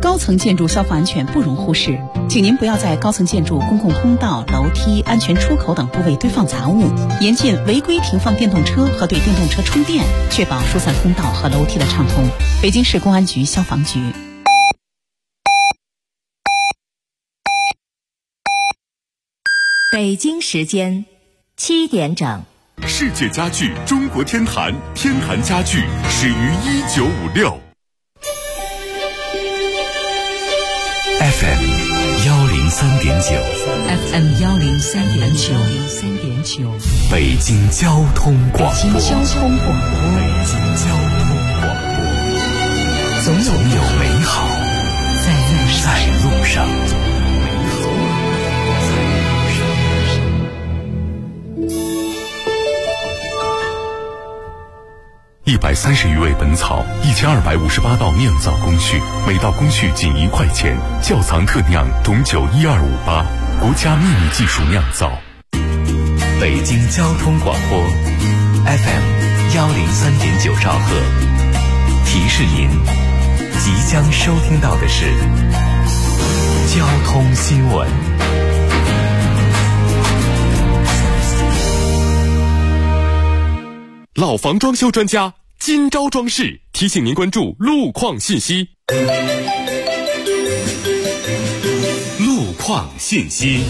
高层建筑消防安全不容忽视，请您不要在高层建筑、公共通道、楼梯、安全出口等部位堆放杂物，严禁违规停放电动车和对电动车充电，确保疏散通道和楼梯的畅通。北京市公安局消防局。 北京时间7点整。 世界家具中国天坛，天坛家具始于1956。FM 103.9，FM 103.9， 北京交通广播，总有美好在路上。130余味本草，1258道酿造工序，每道工序仅1块钱。窖藏特酿董酒12588，国家秘密技术酿造。 北京交通广播 FM 103.9兆赫，提示您即将收听到的是交通新闻。 老房装修专家今朝装饰提醒您关注路况信息。路况信息。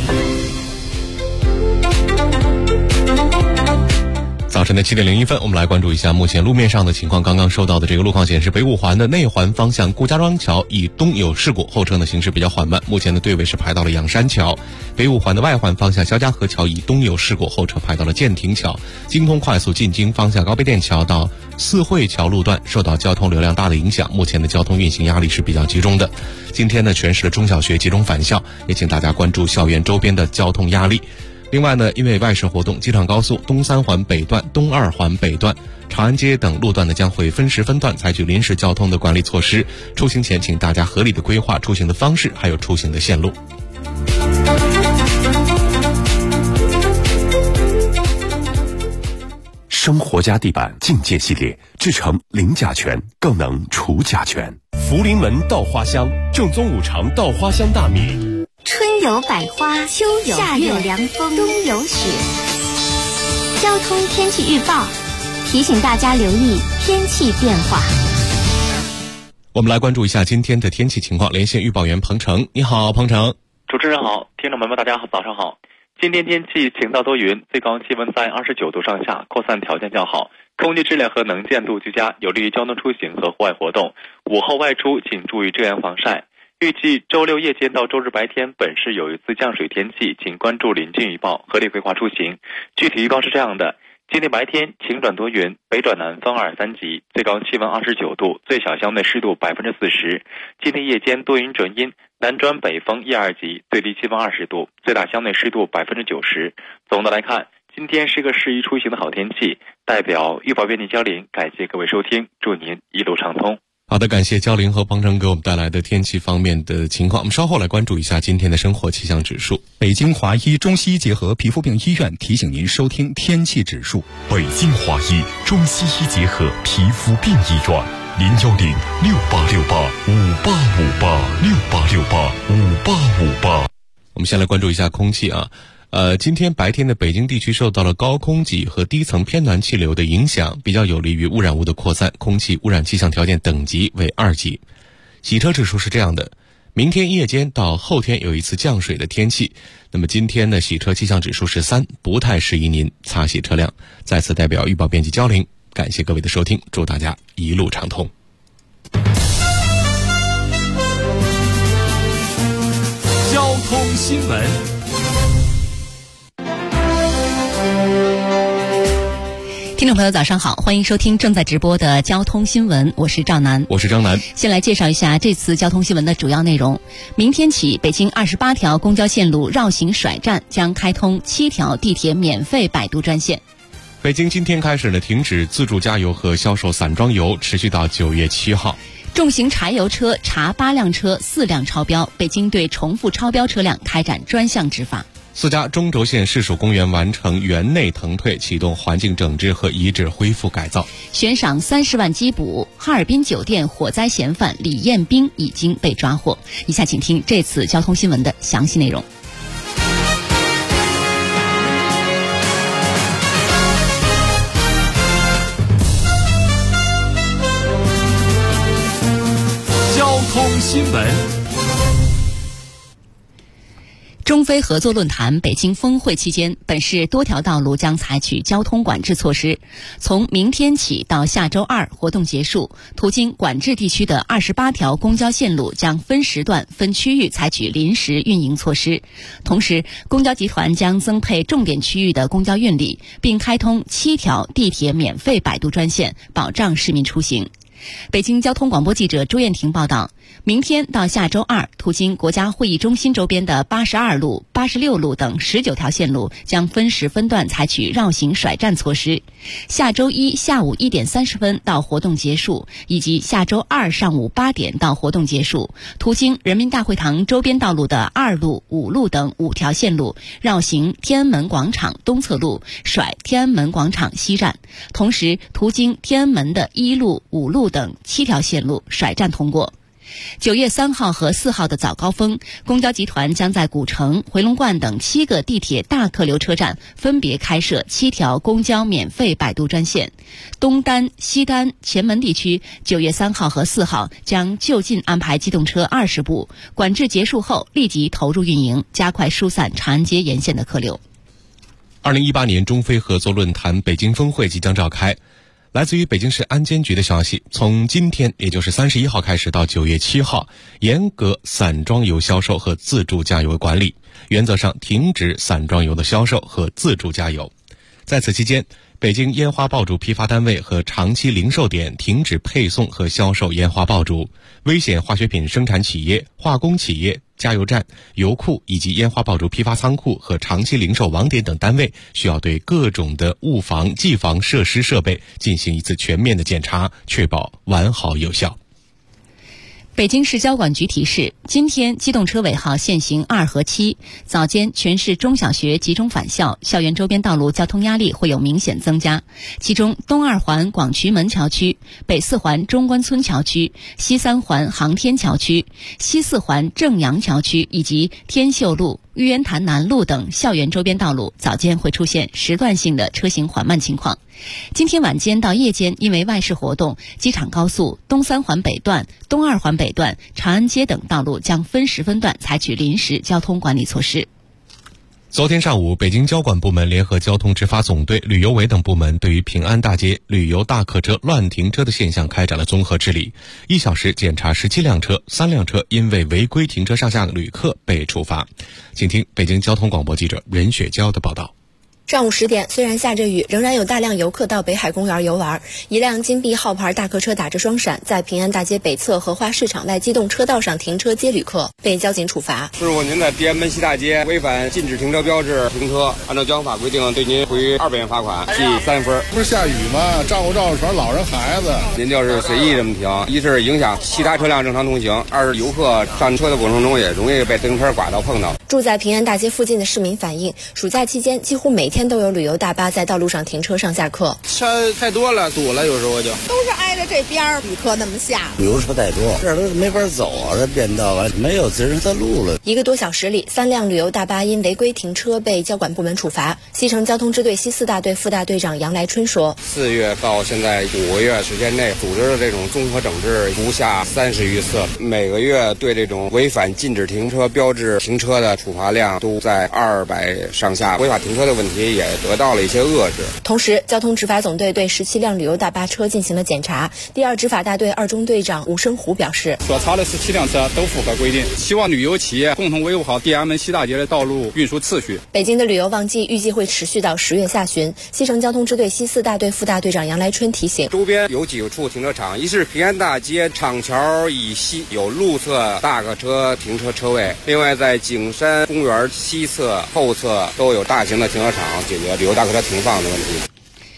早晨的7点01分，我们来关注一下目前路面上的情况。刚刚收到的这个路况显示，北五环的内环方向顾家庄桥以东有事故，后车呢行驶比较缓慢，目前的队尾是排到了仰山桥。北五环的外环方向肖家河桥以东有事故，后车排到了建亭桥。京通快速进京方向高碑店桥到四惠桥路段受到交通流量大的影响，目前的交通运行压力是比较集中的。今天呢，全市的中小学集中返校，也请大家关注校园周边的交通压力。另外呢，因为外事活动，机场高速东三环北段、东二环北段、长安街等路段呢将会分时分段采取临时交通的管理措施。出行前，请大家合理的规划出行的方式，还有出行的线路。 生活家地板境界系列制成零甲醛，更能除甲醛。福临门稻花香，正宗五常稻花香大米。 春有百花，秋有夏有凉风，冬有雪。交通天气预报提醒大家留意天气变化。 我们来关注一下今天的天气情况，连线预报员彭程。你好，彭程。 主持人好，听众朋友们大家好，早上好。今天天气晴到多云，最高气温在29度上下，扩散条件较好，空气质量和能见度居佳，有利于交通出行和户外活动。午后外出请注意遮阳防晒。预计周六夜间到周日白天本市有一次降水天气，请关注临近预报，合理规划出行。具体预报是这样的：今天白天晴转多云，北转南风2、3级，最高气温29度，最小相对湿度40%。今天夜间多云转阴，南转北风1、2级，最低气温20度，最大相对湿度90%。总的来看，今天是个适宜出行的好天气。代表预报员李娇玲，感谢各位收听，祝您一路畅通。 好的，感谢焦玲和彭程给我们带来的天气方面的情况。我们稍后来关注一下今天的生活气象指数。 北京华医中西医结合皮肤病医院提醒您收听天气指数。 北京华医中西医结合皮肤病医院，0868585858，68585858。 我们先来关注一下空气啊。今天白天的北京地区受到了高空脊和低层偏南气流的影响，比较有利于污染物的扩散，空气污染气象条件等级为2级。洗车指数是这样的，明天夜间到后天有一次降水的天气，那么今天的洗车气象指数是3，不太适宜您擦洗车辆。再次代表预报编辑焦玲，感谢各位的收听，祝大家一路畅通。 交通新闻。 听众朋友早上好，欢迎收听正在直播的交通新闻，我是赵楠。 我是张楠。 先来介绍一下这次交通新闻的主要内容。明天起，北京28条公交线路绕行甩站将开通7条地铁免费摆渡专线。 北京今天开始呢停止自助加油和销售散装油，持续到9月7号。 重型柴油车查8辆车，4辆超标，北京对重复超标车辆开展专项执法。 4家中轴线市属公园完成园内腾退，启动环境整治和遗址恢复改造。 悬赏30万缉捕哈尔滨酒店火灾嫌犯李彦兵已经被抓获。以下请听这次交通新闻的详细内容。 交通新闻。 中非合作论坛北京峰会期间，本市多条道路将采取交通管制措施。从明天起到下周2活动结束，途经管制地区的28条公交线路将分时段、分区域采取临时运营措施。同时，公交集团将增配重点区域的公交运力，并开通7条地铁免费摆渡专线，保障市民出行。北京交通广播记者朱艳婷报道，明天到下周2，途经国家会议中心周边的82路、86路等19条线路将分时分段采取绕行甩站措施。下周1下午1点30分到活动结束，以及下周2上午8点到活动结束，途经人民大会堂周边道路的2路、5路等5条线路绕行天安门广场东侧路，甩天安门广场西站。同时，途经天安门的1路、5路等7条线路甩站通过。9月3号和4号的早高峰，公交集团将在古城、回龙观等7个地铁大客流车站分别开设7条公交免费摆渡专线。东单、西单、前门地区9月3号和4号将就近安排机动车20部，管制结束后立即投入运营，加快疏散长安街沿线的客流。 2018年中非合作论坛北京峰会即将召开。来自于北京市安监局的消息，从今天也就是31号开始到9月7号，严格散装油销售和自助加油管理，原则上停止散装油的销售和自助加油。在此期间，北京烟花爆竹批发单位和长期零售点停止配送和销售烟花爆竹，危险化学品生产企业、化工企业、加油站、油库以及烟花爆竹批发仓库和长期零售网点等单位需要对各种的物防、技防设施设备进行一次全面的检查，确保完好有效。 北京市交管局提示，今天机动车尾号限行2和7，早间全市中小学集中返校，校园周边道路交通压力会有明显增加。其中，东2环广渠门桥区、北4环中关村桥区、西3环航天桥区、西4环正阳桥区以及天秀路、玉渊潭南路等校园周边道路早间会出现时段性的车行缓慢情况。今天晚间到夜间，因为外事活动，机场高速、东3环北段、东2环北段、长安街等道路将分时分段采取临时交通管理措施。 昨天上午，北京交管部门联合交通执法总队、旅游委等部门对于平安大街旅游大客车乱停车的现象开展了综合治理，1小时检查17辆车，3辆车因为违规停车上下旅客被处罚。请听北京交通广播记者任雪娇的报道。 上午10点，虽然下着雨，仍然有大量游客到北海公园游玩。一辆金碧号牌大客车打着双闪，在平安大街北侧荷花市场外机动车道上停车接旅客，被交警处罚。 师傅，您在天安门西大街违反禁止停车标志停车，按照交通法规定，对您处以200元罚款，记3分。 不是下雨吗？照顾全是老人孩子。 您就是随意这么停，一是影响其他车辆正常通行，二是游客上车的过程中也容易被自行车刮到碰到。 住在平安大街附近的市民反映，暑假期间几乎每天都有旅游大巴在道路上停车上下客， 车太多了，堵了，有时候就都是挨着这边旅客那么下， 旅游车太多，这儿都没法走啊，这变道啊，没有自行车路了。 1个多小时里，3辆旅游大巴因违规停车被交管部门处罚。西城交通支队西4大队副大队长杨来春说 ：4月到现在5个月时间内，组织的这种综合整治不下30余次，每个月对这种违反禁止停车标志停车的处罚量都在200上下，违法停车的问题也得到了一些遏制。 同时，交通执法总队对17辆旅游大巴车进行了检查。第2执法大队2中队长吴生虎表示， 所查的17辆车都符合规定，希望旅游企业共同维护好天安门西大街的道路运输秩序。 北京的旅游旺季预计会持续到10月下旬。西城交通支队西4大队副大队长杨来春提醒， 周边有几处停车场，一是平安大街厂桥以西有路侧大客车停车车位，另外在景山公园西侧后侧都有大型的停车场，解决旅游大客车停放的问题。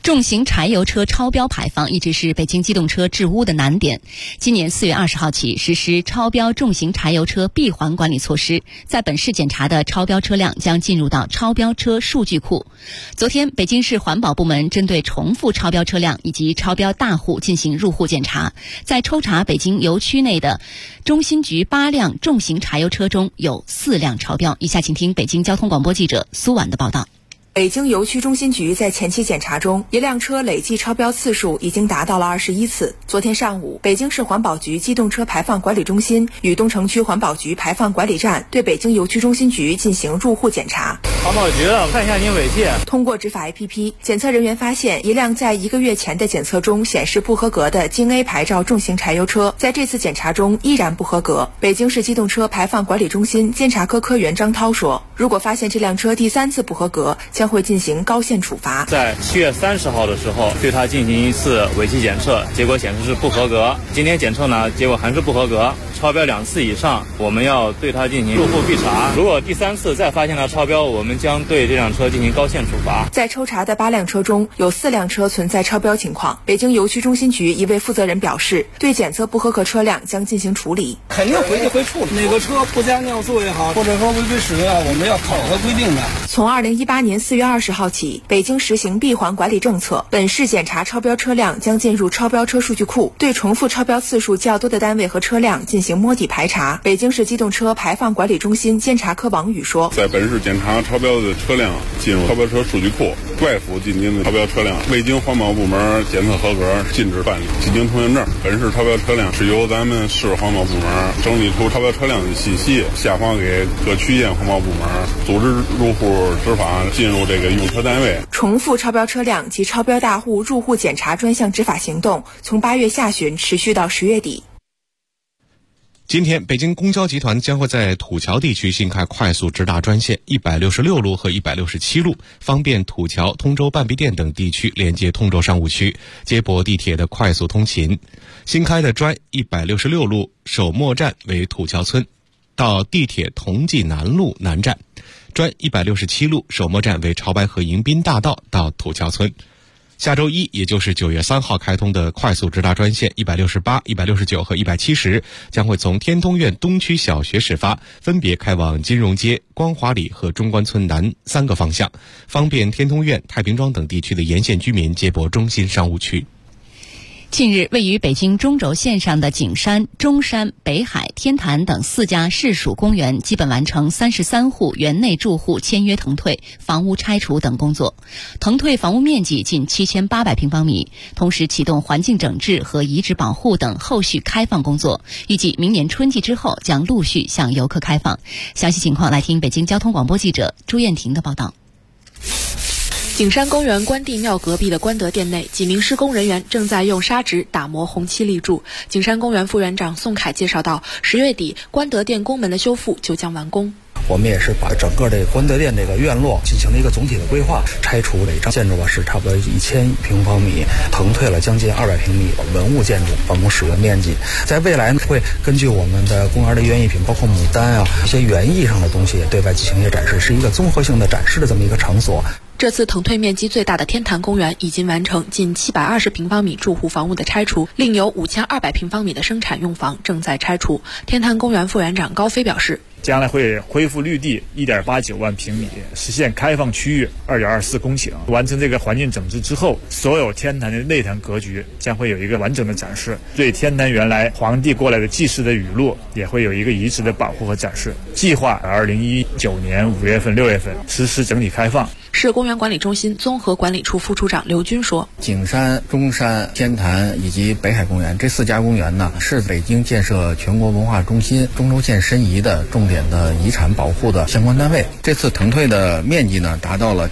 重型柴油车超标排放一直是北京机动车治污的难点。今年4月20号起实施超标重型柴油车闭环管理措施，在本市检查的超标车辆将进入到超标车数据库。昨天，北京市环保部门针对重复超标车辆以及超标大户进行入户检查，在抽查北京油区内的中心局8辆重型柴油车中有4辆超标。以下请听北京交通广播记者苏婉的报道。 北京油区中心局在前期检查中，一辆车累计超标次数已经达到了21次。昨天上午，北京市环保局机动车排放管理中心与东城区环保局排放管理站对北京油区中心局进行入户检查。 环保局的，看一下您尾气。 通过执法 APP， 检测人员发现一辆在1个月前的检测中显示不合格的京 A 牌照重型柴油车，在这次检查中依然不合格。北京市机动车排放管理中心监察科科员张涛说，如果发现这辆车第3次不合格，将会进行高限处罚。 在7月30号的时候，对它进行一次尾气检测，结果显示是不合格。今天检测呢，结果还是不合格，超标2次以上，我们要对它进行入户必查。如果第3次再发现它超标，我们将对这辆车进行高限处罚。 在抽查的8辆车中，有4辆车存在超标情况。北京油区中心局一位负责人表示，对检测不合格车辆将进行处理。 肯定回去会处理，哪个车不加尿素也好，或者说违规使用啊，我们要考核规定的。 从2018年4月20号起，北京实行闭环管理政策，本市检查超标车辆将进入超标车数据库，对重复超标次数较多的单位和车辆进行摸底排查。北京市机动车排放管理中心监察科王宇说， 在本市检查超标的车辆进入超标车数据库，外府进京的超标车辆未经环保部门检测合格，禁止办理进京通行证。本市超标车辆是由咱们市环保部门整理出超标车辆的信息，下发给各区县环保部门，组织入户执法，进入这个用车单位。 重复超标车辆及超标大户入户检查专项执法行动从8月下旬持续到10月底。 今天，北京公交集团将会在土桥地区新开快速直达专线166路和167路，方便土桥、通州半壁店等地区连接通州商务区，接驳地铁的快速通勤。新开的专166路首末站为土桥村，到地铁同济南路南站；专167路首末站为潮白河迎宾大道到土桥村。下周一，也就是9月3号开通的快速直达专线168、169和170，将会从天通苑东区小学始发，分别开往金融街、光华里和中关村南3个方向，方便天通苑、太平庄等地区的沿线居民接驳中心商务区。 近日，位于北京中轴线上的景山、中山、北海、天坛等4家市属公园基本完成33户园内住户签约腾退、房屋拆除等工作，腾退房屋面积近7800平方米，同时启动环境整治和遗址保护等后续开放工作，预计明年春季之后将陆续向游客开放。详细情况来听北京交通广播记者朱艳婷的报道。 景山公园关帝庙隔壁的关德殿内，几名施工人员正在用砂纸打磨红漆立柱。景山公园副园长宋凯介绍到，10月底关德殿宫门的修复就将完工。 我们也是把整个这个关德殿这个院落进行了一个总体的规划，拆除每张建筑是差不多1000平方米，腾退了将近200平米文物建筑办公使用面积。在未来呢，会根据我们的公园的园艺品，包括牡丹啊一些园艺上的东西，对外进行一些展示，是一个综合性的展示的这么一个场所。 这次腾退面积最大的天坛公园已经完成近720平方米住户房屋的拆除，另有5200平方米的生产用房正在拆除。天坛公园副园长高飞表示， 将来会恢复绿地1.89万平米，实现开放区域2.24公顷。完成这个环境整治之后，所有天坛的内坛格局将会有一个完整的展示，对天坛原来皇帝过来的祭祀的语录也会有一个遗址的保护和展示。计划2019年5月份、6月份实施整体开放。 市公园管理中心综合管理处副处长刘军说， 景山、中山、天坛以及北海公园这4家公园呢，是北京建设全国文化中心中轴线申遗的重点的遗产保护的相关单位。这次腾退的面积呢，达到了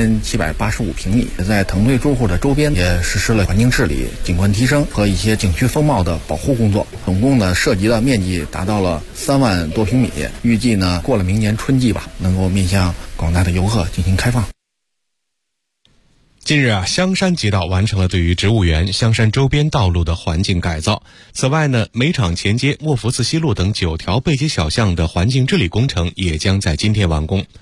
7785平米，在腾退住户的周边也实施了环境治理、景观提升和一些景区风貌的保护工作，总共呢涉及的面积达到了3万多平米，预计呢过了明年春季吧，能够面向广大的游客进行开放。 近日香山街道完成了对于植物园、香山周边道路的环境改造。此外呢，煤厂前街、莫福寺西路等9条背街小巷的环境治理工程也将在今天完工。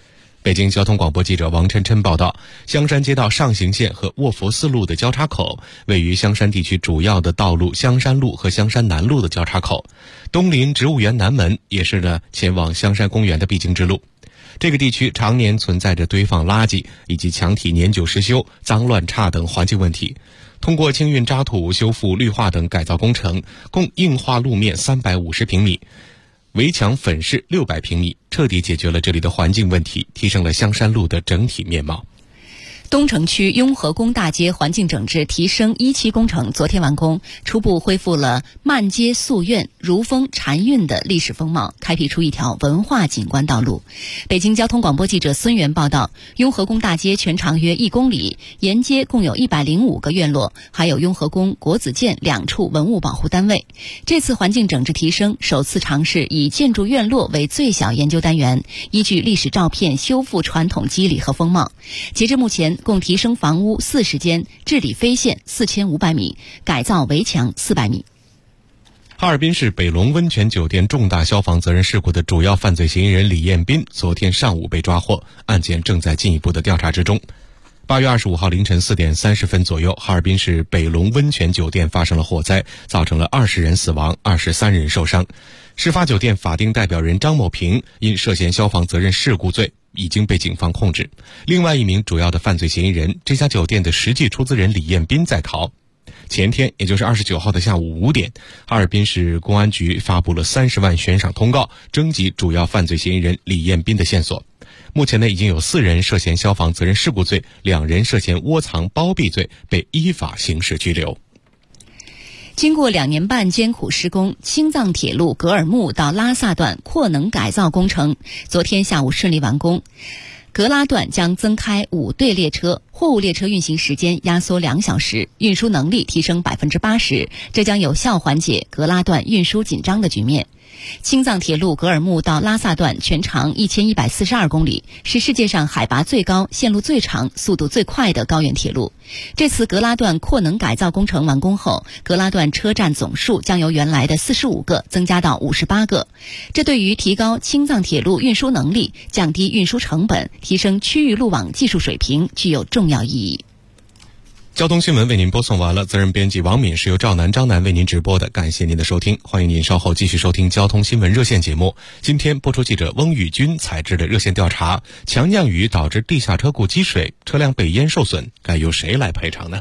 北京交通广播记者王琛琛报道，香山街道上行线和卧佛寺路的交叉口，位于香山地区主要的道路香山路和香山南路的交叉口，东临植物园南门，也是前往香山公园的必经之路。这个地区常年存在着堆放垃圾以及墙体年久失修、脏乱差等环境问题。通过清运渣土、修复绿化等改造工程，共硬化路面350平米，围墙粉饰600平米，彻底解决了这里的环境问题，提升了香山路的整体面貌。 东城区雍和宫大街环境整治提升1期工程昨天完工，初步恢复了漫街素苑、如风禅韵的历史风貌，开辟出一条文化景观道路。北京交通广播记者孙源报道，雍和宫大街全长约1公里，沿街共有105个院落，还有雍和宫、国子监2处文物保护单位。这次环境整治提升首次尝试以建筑院落为最小研究单元，依据历史照片修复传统肌理和风貌。截至目前，共提升房屋40间，治理飞线4500米，改造围墙400米。 哈尔滨市北龙温泉酒店重大消防责任事故的主要犯罪嫌疑人李彦斌昨天上午被抓获，案件正在进一步的调查之中。8月25号凌晨4点30分左右，哈尔滨市北龙温泉酒店发生了火灾，造成了20人死亡，23人受伤。事发酒店法定代表人张某平因涉嫌消防责任事故罪已经被警方控制。另外一名主要的犯罪嫌疑人，这家酒店的实际出资人李彦斌在逃。前天，也就是29号的下午5点，哈尔滨市公安局发布了30万悬赏通告，征集主要犯罪嫌疑人李彦斌的线索。目前已经有4人涉嫌消防责任事故罪，2人涉嫌窝藏包庇罪，被依法刑事拘留。 经过2年半艰苦施工，青藏铁路格尔木到拉萨段扩能改造工程昨天下午顺利完工。格拉段将增开5对列车，货物列车运行时间压缩2小时，运输能力提升80%，这将有效缓解格拉段运输紧张的局面。青藏铁路格尔木到拉萨段全长1142公里，是世界上海拔最高、线路最长、速度最快的高原铁路。这次格拉段扩能改造工程完工后，格拉段车站总数将由原来的45个增加到58个，这对于提高青藏铁路运输能力、降低运输成本、提升区域路网技术水平具有重要意义。 交通新闻为您播送完了，责任编辑王敏是由赵楠、张楠为您直播的，感谢您的收听，欢迎您稍后继续收听交通新闻热线节目。今天播出记者翁宇军采制的热线调查：强降雨导致地下车库积水，车辆被淹受损，该由谁来赔偿呢？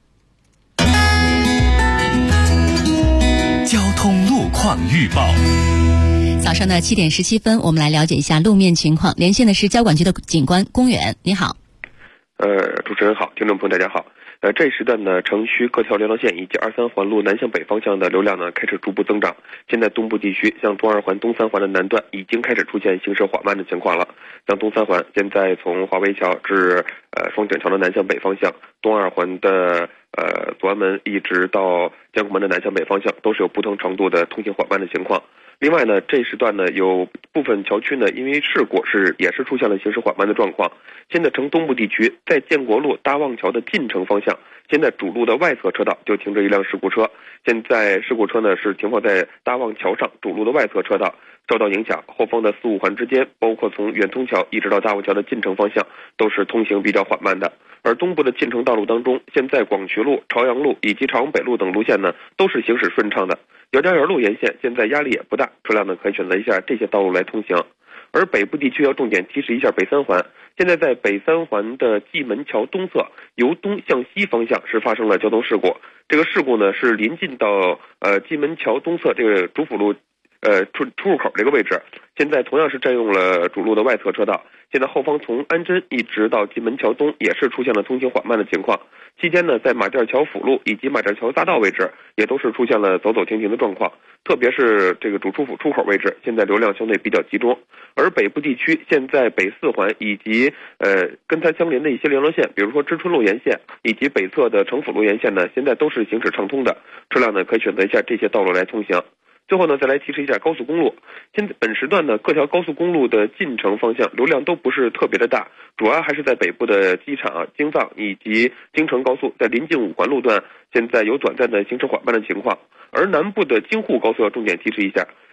交通路况预报。 早上的7点17分，我们来了解一下路面情况。连线的是交管局的警官龚远，你好。 主持人好，听众朋友大家好。这一时段呢，城区各条联络线以及2、3环路南向北方向的流量呢开始逐步增长。现在东部地区，像东2环、东3环的南段已经开始出现行驶缓慢的情况了。像东3环，现在从华围桥至双井桥的南向北方向，东2环的左安门一直到江口门的南向北方向，都是有不同程度的通行缓慢的情况。另外呢，这一时段呢，有部分桥区呢，因为事故也是出现了行驶缓慢的状况。现在城东部地区，在建国路大望桥的进城方向，现在主路的外侧车道就停着一辆事故车。现在事故车呢是停放在大望桥上主路的外侧车道，受到影响，后方的4、5环之间，包括从远通桥一直到大望桥的进城方向，都是通行比较缓慢的。而东部的进城道路当中，现在广渠路、朝阳路以及朝阳北路等路线呢，都是行驶顺畅的。姚家园路沿线现在压力也不大，车辆呢可以选择一下这些道路来通行。而北部地区要重点提示一下北3环，现在在北3环的蓟门桥东侧，由东向西方向是发生了交通事故。这个事故呢是临近到蓟门桥东侧这个主辅路出入口这个位置，现在同样是占用了主路的外侧车道。现在后方从安贞一直到蓟门桥东也是出现了通行缓慢的情况。期间呢，在马甸桥辅路以及马甸桥匝道位置也都是出现了走走停停的状况，特别是这个主出府出口位置，现在流量相对比较集中。而北部地区现在北4环以及跟它相邻的一些联络线，比如说知春路沿线以及北侧的城府路沿线呢，现在都是行驶畅通的，车辆呢可以选择一下这些道路来通行。最后呢，再来提示一下高速公路。现在本时段呢，各条高速公路的进城方向流量都不是特别的大，主要还是在北部的机场、京藏以及京承高速在临近5环路段，现在有短暂的行驶缓慢的情况。而南部的京沪高速要重点提示一下，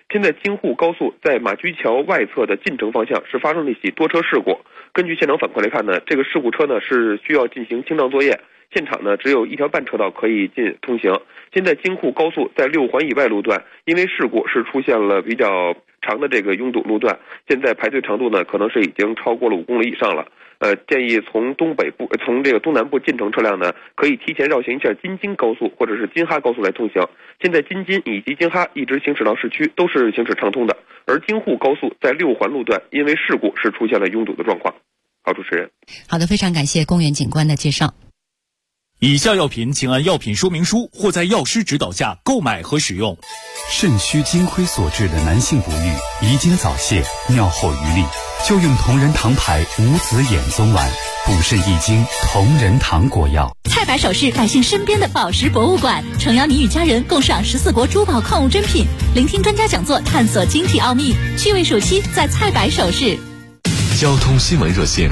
现在京沪高速在马驹桥外侧的进城方向是发生了一起多车事故。根据现场反馈来看呢，这个事故车呢是需要进行清障作业，现场呢只有一条半车道可以通行。现在京沪高速在6环以外路段，因为事故是出现了比较长的这个拥堵路段，现在排队长度呢可能是已经超过了5公里以上了。建议从这个东南部进城车辆呢，可以提前绕行一下京津高速或者是京哈高速来通行。现在京津以及京哈一直行驶到市区都是行驶畅通的，而京沪高速在6环路段因为事故是出现了拥堵的状况。好，主持人。 好的，非常感谢公园警官的介绍。 以下药品请按药品说明书或在药师指导下购买和使用。 肾虚精亏所致的男性不育、遗精早泄、尿后余力，就用同仁堂牌无籽眼松丸，补肾益精，同仁堂果药。 蔡百首饰百姓身边的宝石博物馆，诚邀你与家人共赏14国珠宝矿物珍品，聆听专家讲座，探索晶体奥秘。趣味暑期在蔡百首饰。 交通新闻热线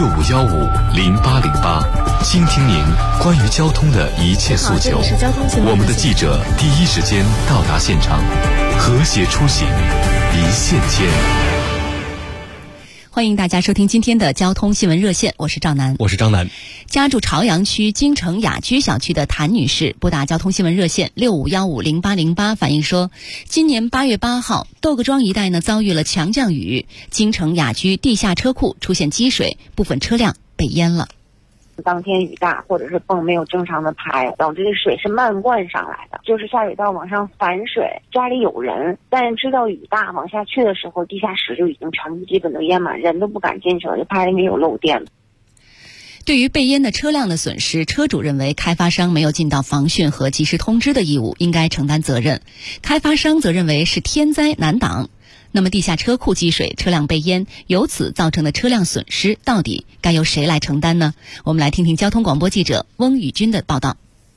65150808，倾听您关于交通的一切诉求。我们的记者第一时间到达现场，和谐出行，一线牵。 欢迎大家收听今天的交通新闻热线，我是赵楠。 我是张楠。 家住朝阳区京城雅居小区的谭女士拨打交通新闻热线65150808，反映说，今年8月8号，窦各庄一带呢遭遇了强降雨，京城雅居地下车库出现积水，部分车辆被淹了。 当天雨大，或者是泵没有正常的排，导致这水是漫灌上来的，就是下水道往上反水。家里有人，但知道雨大往下去的时候，地下室就已经全部基本都淹满，人都不敢进去了，就怕里面有漏电。 对于被淹的车辆的损失，车主认为开发商没有尽到防汛和及时通知的义务，应该承担责任。开发商则认为是天灾难挡。那么地下车库积水，车辆被淹，由此造成的车辆损失，到底该由谁来承担呢？我们来听听交通广播记者翁宇军的报道。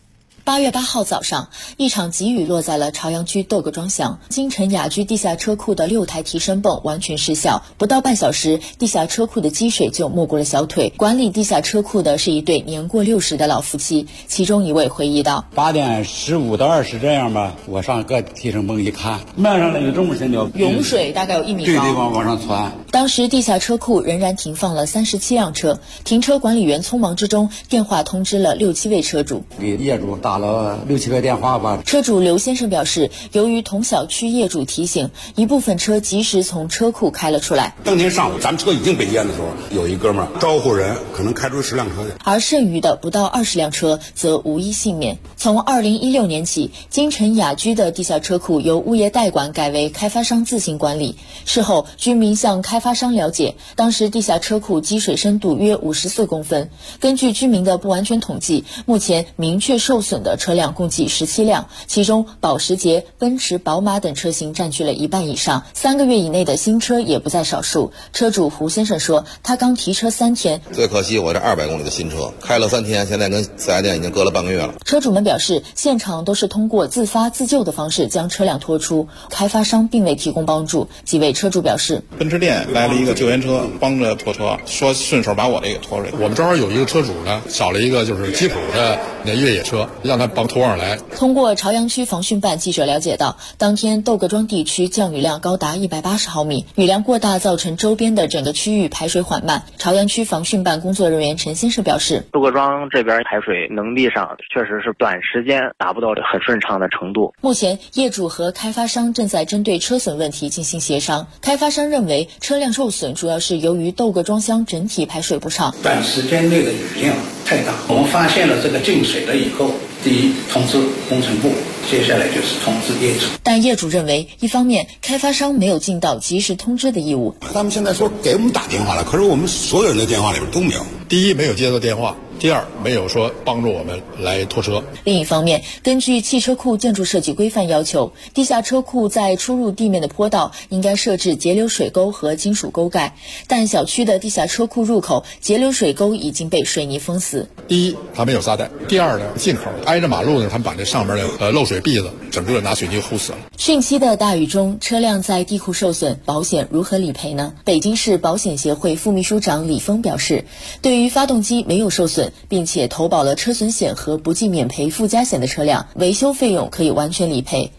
8月8号早上，一场急雨落在了朝阳区窦各庄乡，京城雅居地下车库的6台提升泵完全失效，不到半小时，地下车库的积水就没过了小腿。管理地下车库的是一对年过60的老夫妻，其中一位回忆道 ：8点15到20这样吧，我上各提升泵一看，面上那个这么深的涌水大概有1米高，对，往上窜。 当时地下车库仍然停放了37辆车，停车管理员匆忙之中电话通知了6、7位车主， 给业主打了6、7个电话吧。 车主刘先生表示，由于同小区业主提醒，一部分车及时从车库开了出来。 当天上午咱们车已经被淹的时候，有一哥们儿招呼人，可能开出10辆车去， 而剩余的不到20辆车则无一幸免。从2016年起，京城雅居的地下车库由物业代管改为开发商自行管理。事后，居民向开发商了解，当时地下车库积水深度约54公分。根据居民的不完全统计，目前明确受损的车辆共计17辆，其中保时捷、奔驰、宝马等车型占据了1半以上，3个月以内的新车也不在少数。车主胡先生说，他刚提车3天， 最可惜我这200公里的新车开了3天，现在跟4S店已经隔了半个月了。 车主们表示，现场都是通过自发自救的方式将车辆拖出，开发商并未提供帮助。几位车主表示， 奔驰店来了一个救援车帮着拖车，说顺手把我这给拖出来。我们正好有一个车主呢找了一个就是吉普的那越野车，让他帮拖上来。 通过朝阳区防汛办记者了解到，当天窦各庄地区降雨量高达180毫米，雨量过大造成周边的整个区域排水缓慢。朝阳区防汛办工作人员陈先生表示， 窦各庄这边排水能力上确实是短时间达不到很顺畅的程度。 目前业主和开发商正在针对车损问题进行协商。开发商认为车辆受损主要是由于窦各庄乡整体排水不畅， 短时间内的雨量太大，我们发现了这个进水了以后，第一通知工程部，接下来就是通知业主。 但业主认为，一方面开发商没有尽到及时通知的义务， 他们现在说给我们打电话了，可是我们所有人的电话里边都没有。 第一，没有接到电话；第二，没有说帮助我们来拖车。 另一方面，根据汽车库建筑设计规范要求，地下车库在出入地面的坡道应该设置截流水沟和金属沟盖，但小区的地下车库入口截流水沟已经被水泥封死。 第一，它没有撒带；第二呢，进口挨着马路呢，他们把这上面的漏水篦子整个拿水泥糊死了。 汛期的大雨中，车辆在地库受损，保险如何理赔呢？北京市保险协会副秘书长李峰表示，对于发动机没有受损，并且投保了车损险和不计免赔附加险的车辆，维修费用可以完全理赔。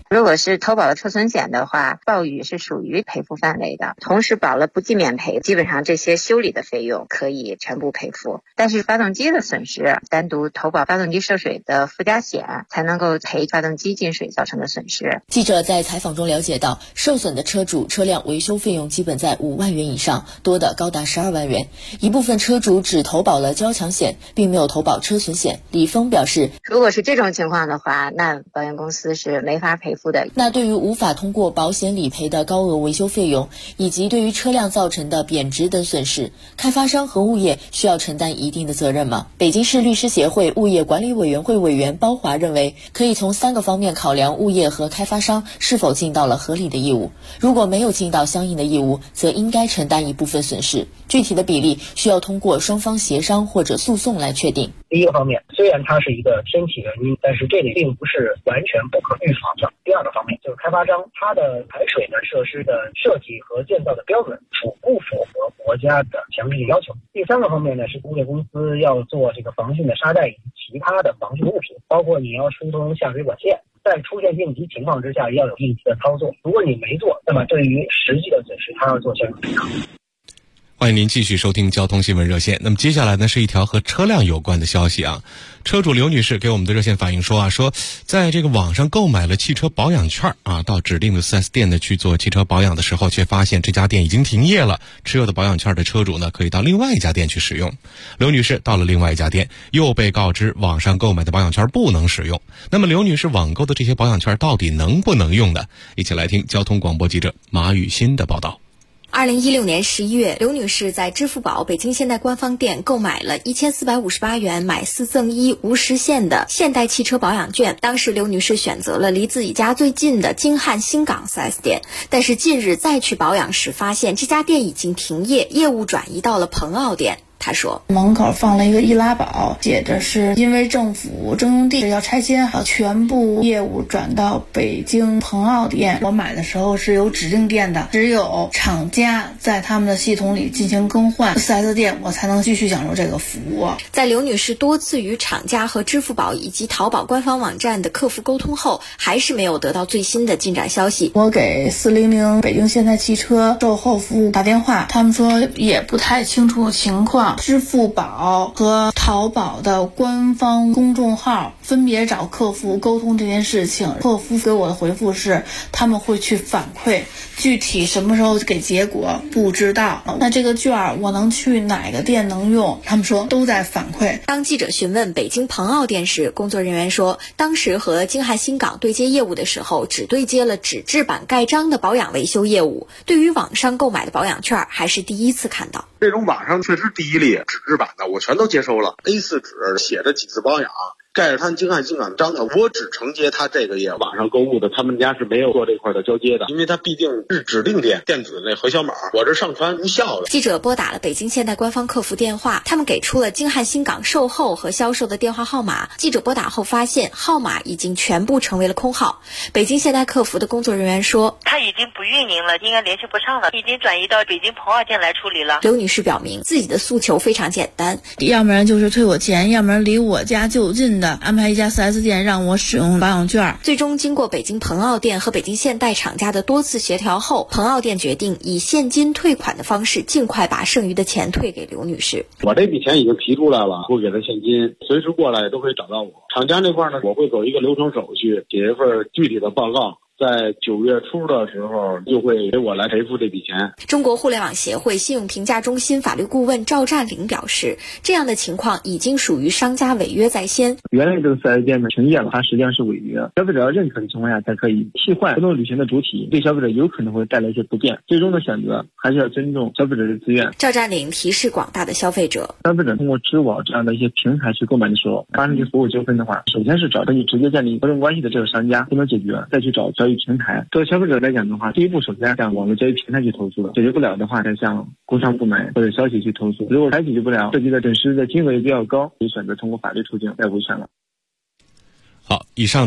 如果是投保了车损险的话，暴雨是属于赔付范围的，同时保了不计免赔，基本上这些修理的费用可以全部赔付。但是发动机的损失，单独投保发动机涉水的附加险才能够赔发动机进水造成的损失。 记者在采访中了解到，受损的车主车辆维修费用基本在5万元以上，多的高达12万元。一部分车主只投保了交强险，并没有投保车损险。李峰表示， 如果是这种情况的话，那保险公司是没法赔付的。 那对于无法通过保险理赔的高额维修费用，以及对于车辆造成的贬值等损失，开发商和物业需要承担一定的责任吗？北京市律师协会物业管理委员会委员包华认为，可以从3个方面考量物业和开发商是否尽到了合理的义务。如果没有尽到相应的义务，则应该承担一部分损失，具体的比例需要通过双方协商或者诉讼来确定。 第一个方面，虽然它是一个天气原因，但是这里并不是完全不可预防的。第二个方面就是开发商它的排水的设施的设计和建造的标准不符合国家的强制要求。第三个方面呢，是物业公司要做这个防汛的沙袋以及其他的防汛物品，包括你要疏通下水管线，在出现应急情况之下要有应急的操作。如果你没做，那么对于实际的损失，它要做相应赔偿。 欢迎您继续收听交通新闻热线。那么接下来呢，是一条和车辆有关的消息啊。车主刘女士给我们的热线反映说在这个网上购买了汽车保养券啊，到指定的 4S 店呢去做汽车保养的时候，却发现这家店已经停业了。持有的保养券的车主呢，可以到另外一家店去使用。刘女士到了另外一家店，又被告知网上购买的保养券不能使用。那么刘女士网购的这些保养券到底能不能用呢？一起来听交通广播记者马雨欣的报道。 2016年11月，刘女士在支付宝北京现代官方店购买了1458元买4赠1无时限的现代汽车保养券。当时刘女士选择了离自己家最近的京汉新港 4S 店，但是近日再去保养时发现这家店已经停业，业务转移到了蓬奥店。他说， 门口放了一个易拉宝，写着是因为政府征用地要拆迁，全部业务转到北京蓬奥店。我买的时候是有指定店的，只有厂家在他们的系统里进行更换 4S 店，我才能继续享受这个服务。 在刘女士多次与厂家和支付宝以及淘宝官方网站的客服沟通后，还是没有得到最新的进展消息。 我给400北京现代汽车售后服务打电话，他们说也不太清楚情况。支付宝和淘宝的官方公众号分别找客服沟通这件事情，客服给我的回复是他们会去反馈，具体什么时候给结果不知道。那这个券我能去哪个店能用？他们说都在反馈。 当记者询问北京蓬奥店时，工作人员说，当时和京汉新港对接业务的时候，只对接了纸质版盖章的保养维修业务，对于网上购买的保养券还是第一次看到。 这种网上确实第一例纸质版的我全都接收了， A4 纸写着几次保养，盖着他京汉新港章的，我只承接他这个业务。网上购物的他们家是没有做这块的交接的，因为他毕竟是指定店，电子那核销码我这上传无效的。 记者拨打了北京现代官方客服电话，他们给出了京汉新港售后和销售的电话号码。记者拨打后发现号码已经全部成为了空号。北京现代客服的工作人员说， 他已经不运营了，应该联系不上了，已经转移到北京蓬奥店来处理了。 刘女士表明自己的诉求非常简单， 要不然就是退我钱，要不然离我家就近的安排一家4S 店让我使用保养券。 最终经过北京蓬奥店和北京现代厂家的多次协调后，蓬奥店决定以现金退款的方式尽快把剩余的钱退给刘女士。 我这笔钱已经提出来了，不给他现金，随时过来都可以找到我。厂家那块呢，我会走一个流程手续，写一份具体的报告，在9月初的时候就会给我来赔付这笔钱。 中国互联网协会信用评价中心法律顾问赵占领表示，这样的情况已经属于商家违约在先。 原来这个 4S 店呢停业了，它实际上是违约，消费者要认可的情况下才可以替换合同履行的主体，对消费者有可能会带来一些不便，最终的选择还是要尊重消费者的自愿。 赵占领提示广大的消费者， 消费者通过支付宝这样的一些平台去购买的时候，发生这服务纠纷的话，首先是找和你直接建立合同关系的这个商家不能解决，再去找交易平台。作为消费者来讲的话，第一步首先向网络交易平台去投诉，解决不了的话，再向工商部门或者消息去投诉。如果还解决不了，涉及的损失的金额也比较高，可以选择通过法律途径来维权了。 好，以上